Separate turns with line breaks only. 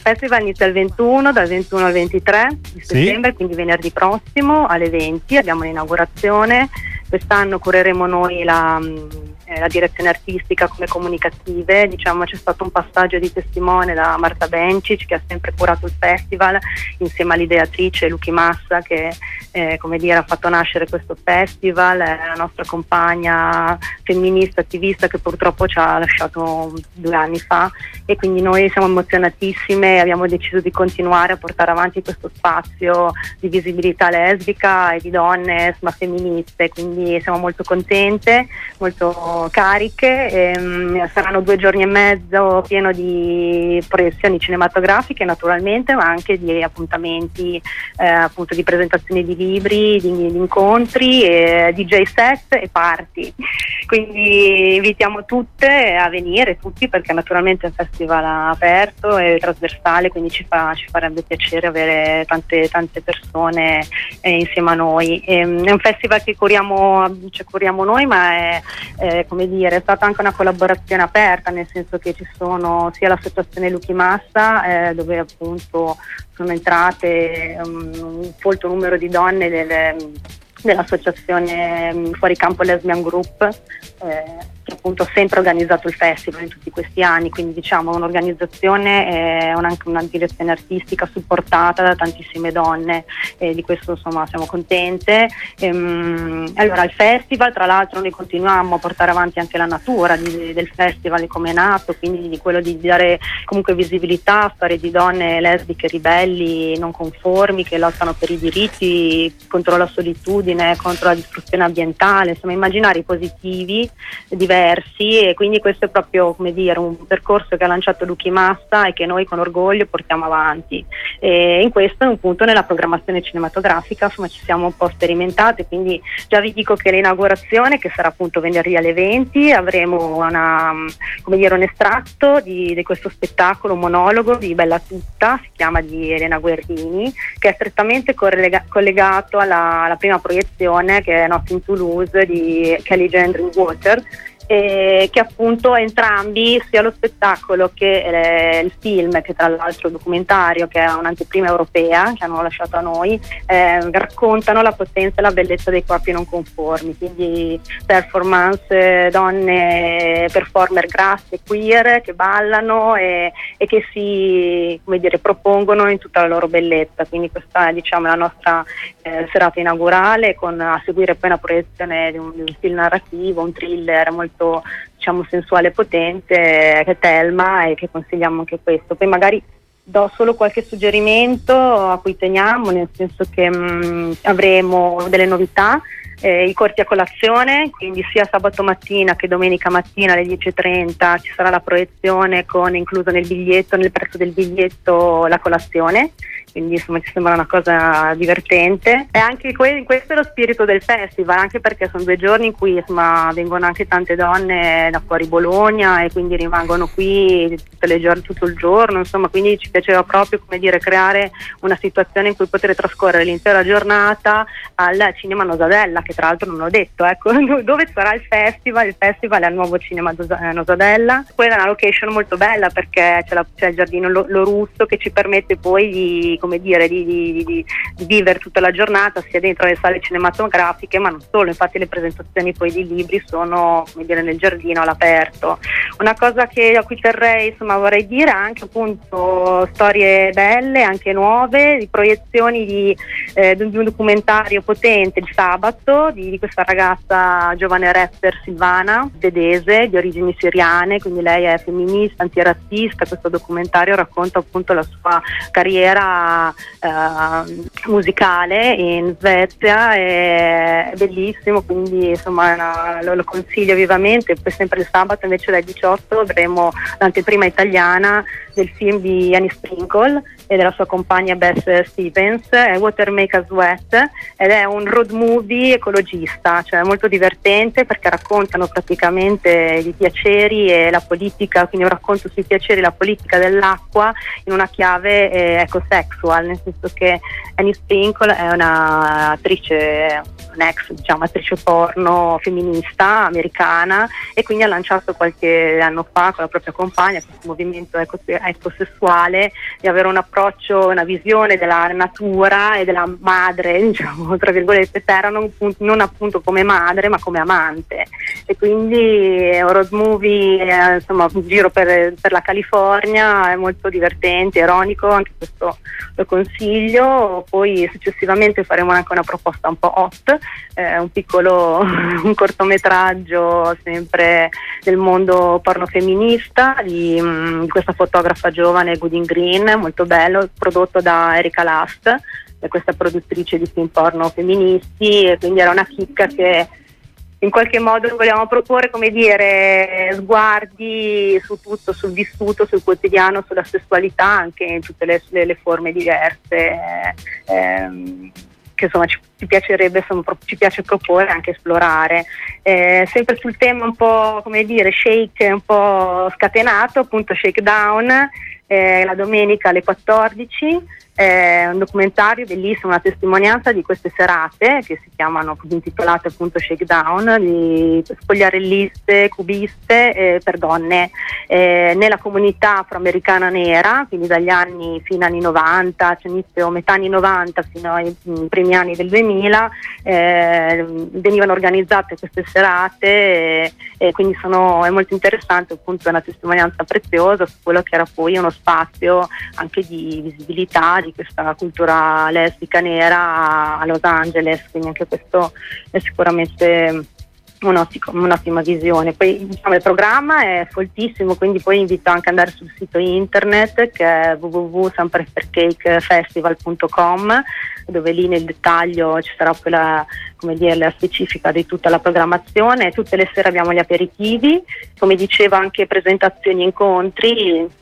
Il festival inizia dal 21 al 23 di settembre, quindi venerdì prossimo alle 20 abbiamo l'inaugurazione. Quest'anno cureremo noi la direzione artistica come comunicative, diciamo c'è stato un passaggio di testimone da Marta Bencic, che ha sempre curato il festival insieme all'ideatrice Luchi Massa, che come dire ha fatto nascere questo festival, è la nostra compagna femminista attivista che purtroppo ci ha lasciato 2 anni fa, e quindi noi siamo emozionatissime e abbiamo deciso di continuare a portare avanti questo spazio di visibilità lesbica e di donne insomma femministe, quindi siamo molto contente, molto cariche. Saranno 2 giorni e mezzo pieno di proiezioni cinematografiche naturalmente, ma anche di appuntamenti, appunto di presentazioni di libri, di incontri, DJ set e party. Quindi invitiamo tutte a venire, tutti, perché naturalmente è un festival aperto e trasversale, quindi ci farebbe piacere avere tante persone insieme a noi. È un festival che curiamo noi, ma è come dire, è stata anche una collaborazione aperta, nel senso che ci sono sia l'associazione Luchi Massa, dove appunto sono entrate un folto numero di donne dell'associazione Fuori Campo Lesbian Group, che appunto ha sempre organizzato il festival in tutti questi anni, quindi diciamo un'organizzazione e anche una direzione artistica supportata da tantissime donne, e di questo insomma siamo contente. Allora il festival, tra l'altro, noi continuiamo a portare avanti anche la natura del festival, come è nato, quindi di quello di dare comunque visibilità a storie di donne lesbiche, ribelli, non conformi, che lottano per i diritti, contro la solitudine, contro la distruzione ambientale, insomma immaginari positivi, diversi, e quindi questo è proprio, come dire, un percorso che ha lanciato Luchi Massa e che noi con orgoglio portiamo avanti. E in questo, appunto, nella programmazione cinematografica insomma ci siamo un po' sperimentate, quindi già vi dico che l'inaugurazione, che sarà appunto venerdì alle 20, avremo un estratto di questo spettacolo, un monologo di Bella Tutta, si chiama, di Elena Guerrini, che è strettamente collegato alla prima proiezione, che è Not in Toulouse di Kelly Jane Drinkwater, che appunto entrambi, sia lo spettacolo che il film, che tra l'altro è documentario, che è un'anteprima europea che hanno lasciato a noi, raccontano la potenza e la bellezza dei corpi non conformi, quindi performance, donne performer grasse, queer, che ballano e che si, come dire, propongono in tutta la loro bellezza. Quindi questa è, diciamo, la nostra serata inaugurale, con a seguire poi una proiezione di un film narrativo, un thriller molto, diciamo, sensuale e potente, che è Thelma, e che consigliamo anche questo. Poi magari do solo qualche suggerimento a cui teniamo, nel senso che avremo delle novità, i corti a colazione, quindi sia sabato mattina che domenica mattina alle 10:30 ci sarà la proiezione con incluso nel prezzo del biglietto, la colazione. Quindi insomma ci sembra una cosa divertente, e anche questo è lo spirito del festival, anche perché sono 2 giorni in cui insomma vengono anche tante donne da fuori Bologna, e quindi rimangono qui tutto il giorno, insomma, quindi ci piaceva proprio, come dire, creare una situazione in cui poter trascorrere l'intera giornata al Cinema Nosadella, che tra l'altro non l'ho detto, ecco, dove sarà il festival è al nuovo Cinema Nosadella. Quella è una location molto bella, perché c'è il giardino Lorusso, che ci permette poi di vivere tutta la giornata sia dentro le sale cinematografiche, ma non solo. Infatti le presentazioni poi di libri sono, come dire, nel giardino all'aperto. Una cosa a cui terrei, insomma, vorrei dire anche appunto storie belle, anche nuove, di proiezioni di un documentario potente il sabato di questa ragazza giovane rapper Silvana Dedese, di origini siriane, quindi lei è femminista, antirazzista. Questo documentario racconta appunto la sua carriera musicale in Svezia, è bellissimo, quindi insomma lo consiglio vivamente. Poi sempre il sabato invece alle 18 avremo l'anteprima italiana del film di Annie Sprinkle e della sua compagna Bess Stevens, Water Make Us Wet, ed è un road movie ecologista, cioè molto divertente, perché raccontano praticamente i piaceri e la politica, quindi un racconto sui piaceri e la politica dell'acqua in una chiave ecosexual, nel senso che Annie Sprinkle è un'attrice un'ex, diciamo, attrice porno femminista americana, e quindi ha lanciato qualche anno fa con la propria compagna questo movimento ecosessuale di avere un approccio, una visione della natura e della madre, diciamo, tra virgolette, terra, non appunto come madre ma come amante. E quindi è un road movie, insomma, un giro per la California, è molto divertente, ironico, anche questo lo consiglio. Poi successivamente faremo anche una proposta un po' hot, un cortometraggio sempre del mondo porno femminista di questa fotografa giovane, Gooding Green, molto bello, prodotto da Erika Last, questa produttrice di film porno femministi, e quindi era una chicca che in qualche modo vogliamo proporre, come dire, sguardi su tutto, sul vissuto, sul quotidiano, sulla sessualità, anche in tutte le forme diverse, che insomma ci piacerebbe, ci piace proporre, anche esplorare. Sempre sul tema un po', come dire, shake, un po' scatenato, appunto Shakedown, la domenica alle 14. Un documentario bellissimo, una testimonianza di queste serate che si chiamano, intitolate appunto Shakedown, di spogliarelliste, cubiste per donne nella comunità afroamericana nera, quindi dagli anni fino agli anni 90, cioè inizio metà anni 90 fino ai primi anni del 2000, venivano organizzate queste serate, e quindi è molto interessante, appunto, è una testimonianza preziosa su quello che era poi uno spazio anche di visibilità di questa cultura lesbica nera a Los Angeles, quindi anche questo è sicuramente un'ottima visione. Poi, diciamo, il programma è foltissimo, quindi poi invito anche ad andare sul sito internet, che è www.semprepercakefestival.com, dove lì nel dettaglio ci sarà poi la specifica di tutta la programmazione. Tutte le sere abbiamo gli aperitivi, come dicevo, anche presentazioni, incontri.